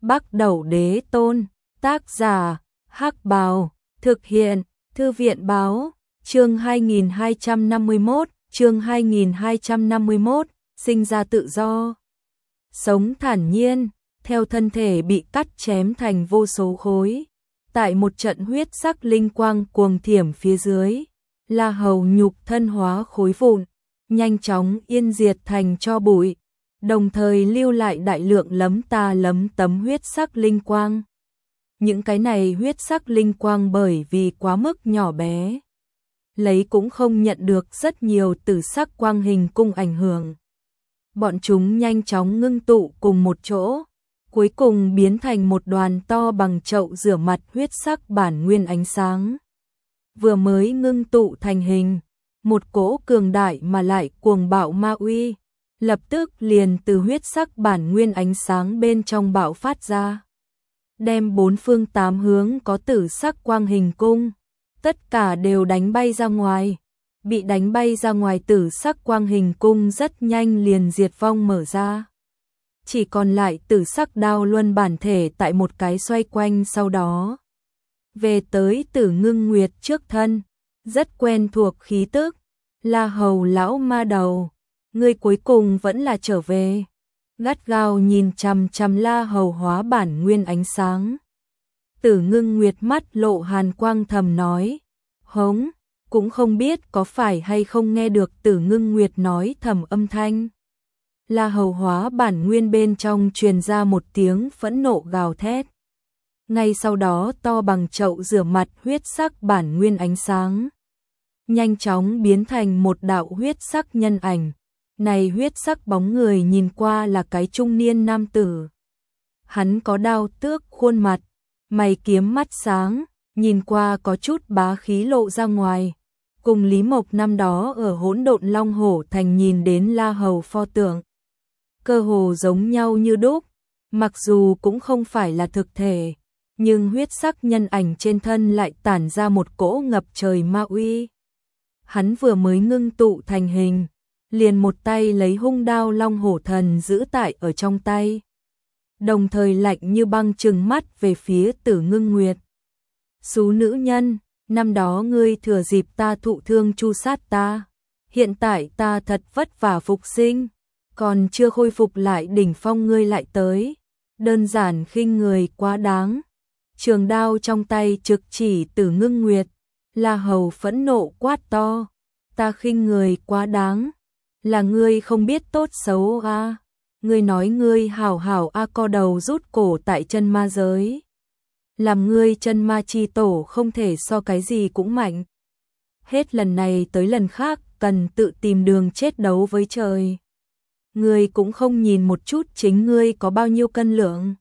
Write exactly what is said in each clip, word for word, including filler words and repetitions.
Bắc Đẩu Đế Tôn, tác giả, Hắc Bào, thực hiện, Thư viện báo, chương hai nghìn hai trăm năm mươi mốt, chương hai nghìn hai trăm năm mươi mốt, sinh ra tự do. Sống thản nhiên, theo thân thể bị cắt chém thành vô số khối. Tại một trận huyết sắc linh quang cuồng thiểm phía dưới, La Hầu nhục thân hóa khối vụn, nhanh chóng yên diệt thành tro bụi, đồng thời lưu lại đại lượng lấm ta lấm tấm huyết sắc linh quang. Những cái này huyết sắc linh quang bởi vì quá mức nhỏ bé, lấy cũng không nhận được rất nhiều tử sắc quang hình cung ảnh hưởng. Bọn chúng nhanh chóng ngưng tụ cùng một chỗ, cuối cùng biến thành một đoàn to bằng chậu rửa mặt huyết sắc bản nguyên ánh sáng. Vừa mới ngưng tụ thành hình, một cỗ cường đại mà lại cuồng bạo ma uy, lập tức liền từ huyết sắc bản nguyên ánh sáng bên trong bạo phát ra, đem bốn phương tám hướng có tử sắc quang hình cung, tất cả đều đánh bay ra ngoài. Bị đánh bay ra ngoài tử sắc quang hình cung rất nhanh liền diệt vong mở ra. Chỉ còn lại tử sắc đao luân bản thể tại một cái xoay quanh sau đó. Về tới Tử Ngưng Nguyệt trước thân, rất quen thuộc khí tức. La Hầu lão ma đầu, ngươi cuối cùng vẫn là trở về. Gắt gao nhìn chằm chằm La Hầu hóa bản nguyên ánh sáng. Tử Ngưng Nguyệt mắt lộ hàn quang thầm nói, hống. Cũng không biết có phải hay không nghe được Tử Ngưng Nguyệt nói thầm âm thanh. La Hầu hóa bản nguyên bên trong truyền ra một tiếng phẫn nộ gào thét. Ngay sau đó to bằng chậu rửa mặt huyết sắc bản nguyên ánh sáng, nhanh chóng biến thành một đạo huyết sắc nhân ảnh. Này huyết sắc bóng người nhìn qua là cái trung niên nam tử. Hắn có đao tước khuôn mặt, mày kiếm mắt sáng, nhìn qua có chút bá khí lộ ra ngoài. Cùng Lý Mộc năm đó ở Hỗn Độn Long Hổ Thành nhìn đến La Hầu pho tượng, cơ hồ giống nhau như đúc, mặc dù cũng không phải là thực thể, nhưng huyết sắc nhân ảnh trên thân lại tản ra một cỗ ngập trời ma uy. Hắn vừa mới ngưng tụ thành hình, liền một tay lấy hung đao Long Hổ Thần giữ tại ở trong tay, đồng thời lạnh như băng trừng mắt về phía Tử Ngưng Nguyệt. Xú nữ nhân, năm đó ngươi thừa dịp ta thụ thương chu sát ta, hiện tại ta thật vất vả phục sinh, còn chưa khôi phục lại đỉnh phong ngươi lại tới, đơn giản khinh người quá đáng. Trường đao trong tay trực chỉ Tử Ngưng Nguyệt, La Hầu phẫn nộ quát to, ta khinh người quá đáng, là ngươi không biết tốt xấu a, à? Ngươi nói ngươi hảo hảo a à co đầu rút cổ tại chân ma giới. Làm ngươi chân ma chi tổ không thể so cái gì cũng mạnh. Hết lần này tới lần khác cần tự tìm đường chết đấu với trời. Ngươi cũng không nhìn một chút chính ngươi có bao nhiêu cân lượng.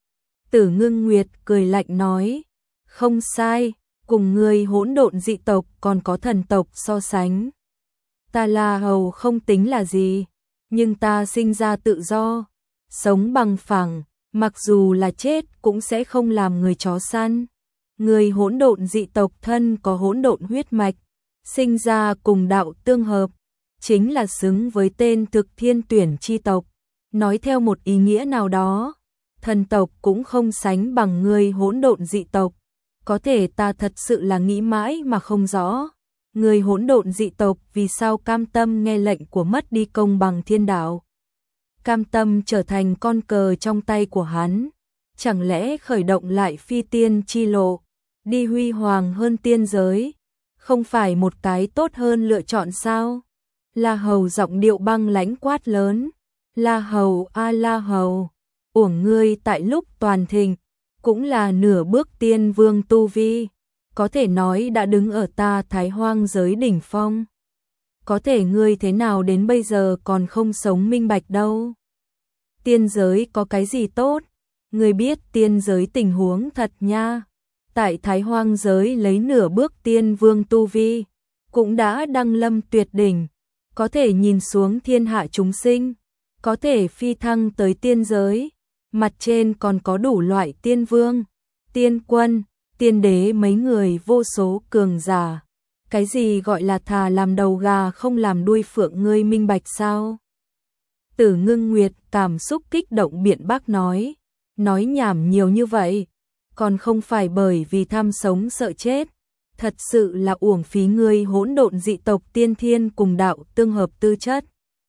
Tử Ngưng Nguyệt cười lạnh nói, không sai, cùng ngươi hỗn độn dị tộc còn có thần tộc so sánh. Ta La Hầu không tính là gì, nhưng ta sinh ra tự do, sống bằng phẳng. Mặc dù là chết cũng sẽ không làm người chó săn. Người hỗn độn dị tộc thân có hỗn độn huyết mạch, sinh ra cùng đạo tương hợp, chính là xứng với tên thực thiên tuyển chi tộc. Nói theo một ý nghĩa nào đó, thần tộc cũng không sánh bằng người hỗn độn dị tộc. Có thể ta thật sự là nghĩ mãi mà không rõ. Người hỗn độn dị tộc vì sao cam tâm nghe lệnh của mất đi công bằng thiên đạo, cam tâm trở thành con cờ trong tay của hắn, chẳng lẽ khởi động lại phi tiên chi lộ, đi huy hoàng hơn tiên giới, không phải một cái tốt hơn lựa chọn sao? La Hầu giọng điệu băng lãnh quát lớn, La Hầu a La Hầu, uổng ngươi tại lúc toàn thịnh, cũng là nửa bước tiên vương tu vi, có thể nói đã đứng ở ta Thái Hoang giới đỉnh phong. Có thể ngươi thế nào đến bây giờ còn không sống minh bạch đâu. Tiên giới có cái gì tốt? Ngươi biết tiên giới tình huống thật nha. Tại Thái Hoang giới lấy nửa bước tiên vương tu vi, cũng đã đăng lâm tuyệt đỉnh, có thể nhìn xuống thiên hạ chúng sinh, có thể phi thăng tới tiên giới, mặt trên còn có đủ loại tiên vương, tiên quân, tiên đế mấy người vô số cường giả. Cái gì gọi là thà làm đầu gà không làm đuôi phượng, ngươi minh bạch sao? Tử Ngưng Nguyệt cảm xúc kích động biện bác nói, nói nhảm nhiều như vậy, còn không phải bởi vì tham sống sợ chết, thật sự là uổng phí ngươi hỗn độn dị tộc tiên thiên cùng đạo tương hợp tư chất.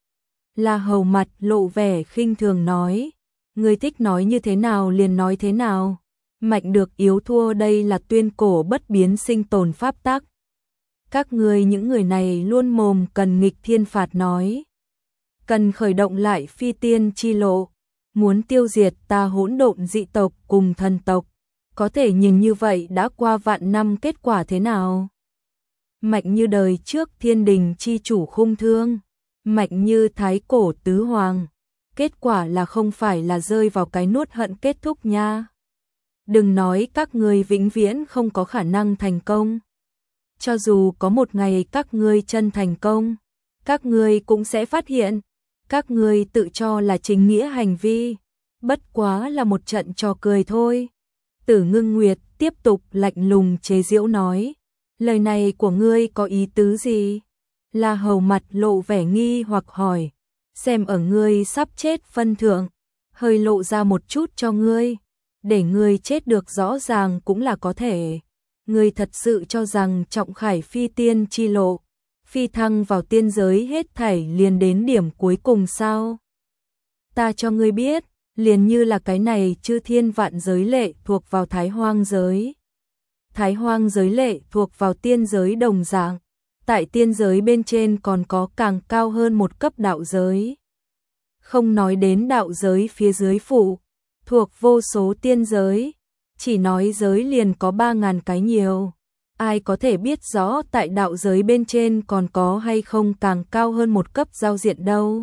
La Hầu mặt lộ vẻ khinh thường nói, ngươi thích nói như thế nào liền nói thế nào, mạnh được yếu thua đây là tuyên cổ bất biến sinh tồn pháp tắc. Các ngươi những người này luôn mồm cần nghịch thiên phạt nói, cần khởi động lại phi tiên chi lộ, muốn tiêu diệt ta hỗn độn dị tộc cùng thần tộc, có thể nhìn như vậy đã qua vạn năm kết quả thế nào? Mạnh như đời trước thiên đình chi chủ Khung Thương, mạnh như thái cổ tứ hoàng, kết quả là không phải là rơi vào cái nuốt hận kết thúc nha. Đừng nói các ngươi vĩnh viễn không có khả năng thành công. Cho dù có một ngày các ngươi chân thành công, các ngươi cũng sẽ phát hiện, các ngươi tự cho là chính nghĩa hành vi, bất quá là một trận trò cười thôi. Tử Ngưng Nguyệt tiếp tục lạnh lùng chế giễu nói, lời này của ngươi có ý tứ gì? La Hầu mặt lộ vẻ nghi hoặc hỏi, xem ở ngươi sắp chết phân thượng, hơi lộ ra một chút cho ngươi, để ngươi chết được rõ ràng cũng là có thể. Ngươi thật sự cho rằng trọng khải phi tiên chi lộ, phi thăng vào tiên giới hết thảy liền đến điểm cuối cùng sao? Ta cho ngươi biết, liền như là cái này chư thiên vạn giới lệ thuộc vào Thái Hoang giới. Thái Hoang giới lệ thuộc vào tiên giới đồng dạng, tại tiên giới bên trên còn có càng cao hơn một cấp đạo giới. Không nói đến đạo giới phía dưới phụ, thuộc vô số tiên giới, chỉ nói giới liền có ba ngàn cái nhiều. Ai có thể biết rõ tại đạo giới bên trên còn có hay không càng cao hơn một cấp giao diện đâu.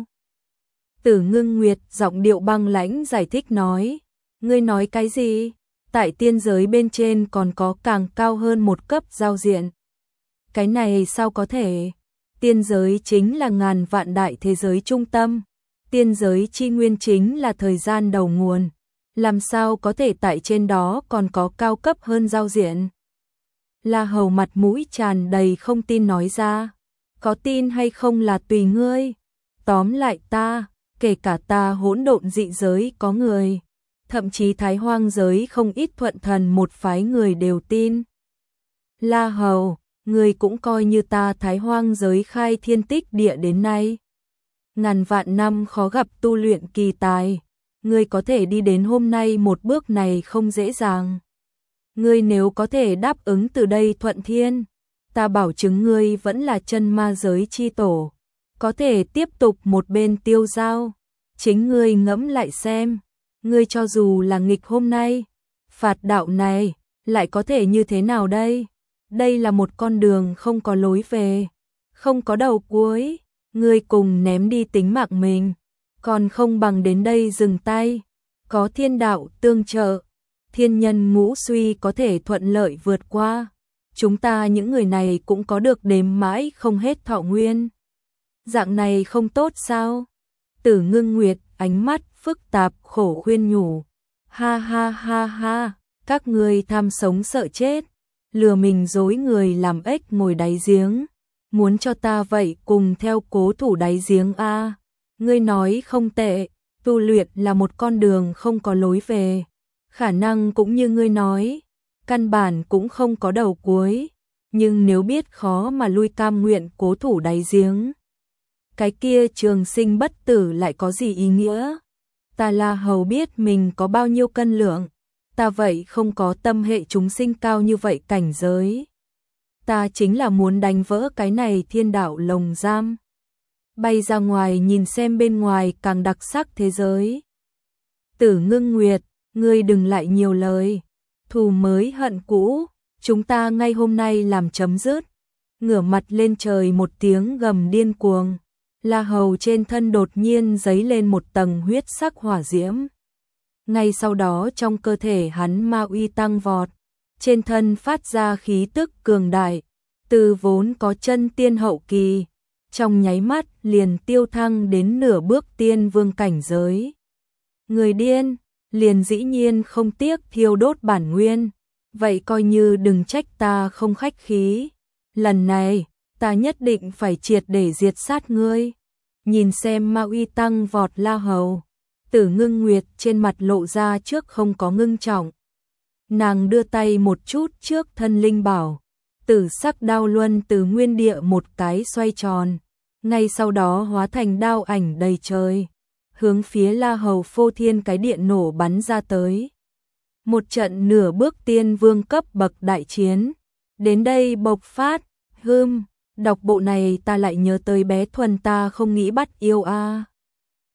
Tử Ngưng Nguyệt giọng điệu băng lãnh giải thích nói, ngươi nói cái gì? Tại tiên giới bên trên còn có càng cao hơn một cấp giao diện. Cái này sao có thể? Tiên giới chính là ngàn vạn đại thế giới trung tâm. Tiên giới chi nguyên chính là thời gian đầu nguồn. Làm sao có thể tại trên đó còn có cao cấp hơn giao diện? La Hầu mặt mũi tràn đầy không tin nói ra. Có tin hay không là tùy ngươi. Tóm lại ta, kể cả ta hỗn độn dị giới có người. Thậm chí Thái Hoang giới không ít thuận thần một phái người đều tin. La Hầu, ngươi cũng coi như ta Thái Hoang giới khai thiên tích địa đến nay. Ngàn vạn năm khó gặp tu luyện kỳ tài. Ngươi có thể đi đến hôm nay một bước này không dễ dàng. Ngươi nếu có thể đáp ứng từ đây thuận thiên, ta bảo chứng ngươi vẫn là chân ma giới chi tổ. Có thể tiếp tục một bên tiêu giao. Chính ngươi ngẫm lại xem. Ngươi cho dù là nghịch hôm nay, phạt đạo này, lại có thể như thế nào đây? Đây là một con đường không có lối về, không có đầu cuối. Ngươi cùng ném đi tính mạng mình, còn không bằng đến đây dừng tay. Có thiên đạo tương trợ, thiên nhân ngũ suy có thể thuận lợi vượt qua. Chúng ta những người này cũng có được đếm mãi không hết thọ nguyên. Dạng này không tốt sao? Tử Ngưng Nguyệt ánh mắt phức tạp khổ khuyên nhủ. Ha ha ha ha, các ngươi tham sống sợ chết, lừa mình dối người làm ếch ngồi đáy giếng. Muốn cho ta vậy cùng theo cố thủ đáy giếng a? Ngươi nói không tệ, tu luyện là một con đường không có lối về. Khả năng cũng như ngươi nói, căn bản cũng không có đầu cuối. Nhưng nếu biết khó mà lui cam nguyện cố thủ đáy giếng, cái kia trường sinh bất tử lại có gì ý nghĩa? Ta La Hầu biết mình có bao nhiêu cân lượng, ta vậy không có tâm hệ chúng sinh cao như vậy cảnh giới. Ta chính là muốn đánh vỡ cái này thiên đạo lồng giam, bay ra ngoài nhìn xem bên ngoài càng đặc sắc thế giới. Tử Ngưng Nguyệt, ngươi đừng lại nhiều lời, thù mới hận cũ, chúng ta ngay hôm nay làm chấm dứt. Ngửa mặt lên trời một tiếng gầm điên cuồng, La Hầu trên thân đột nhiên dấy lên một tầng huyết sắc hỏa diễm. Ngay sau đó trong cơ thể hắn ma uy tăng vọt, trên thân phát ra khí tức cường đại, từ vốn có chân tiên hậu kỳ, trong nháy mắt liền tiêu thăng đến nửa bước tiên vương cảnh giới. Người điên, liền dĩ nhiên không tiếc thiêu đốt bản nguyên, vậy coi như đừng trách ta không khách khí. Lần này, ta nhất định phải triệt để diệt sát ngươi. Nhìn xem ma uy tăng vọt La Hầu, Tử Ngưng Nguyệt trên mặt lộ ra trước không có ngưng trọng. Nàng đưa tay một chút trước thân linh bảo, tử sắc đao luân từ nguyên địa một cái xoay tròn, ngay sau đó hóa thành đao ảnh đầy trời, hướng phía La Hầu Phô Thiên cái điện nổ bắn ra tới. Một trận nửa bước tiên vương cấp bậc đại chiến, đến đây bộc phát. Hưm, đọc bộ này ta lại nhớ tới bé Thuần ta không nghĩ bắt yêu a.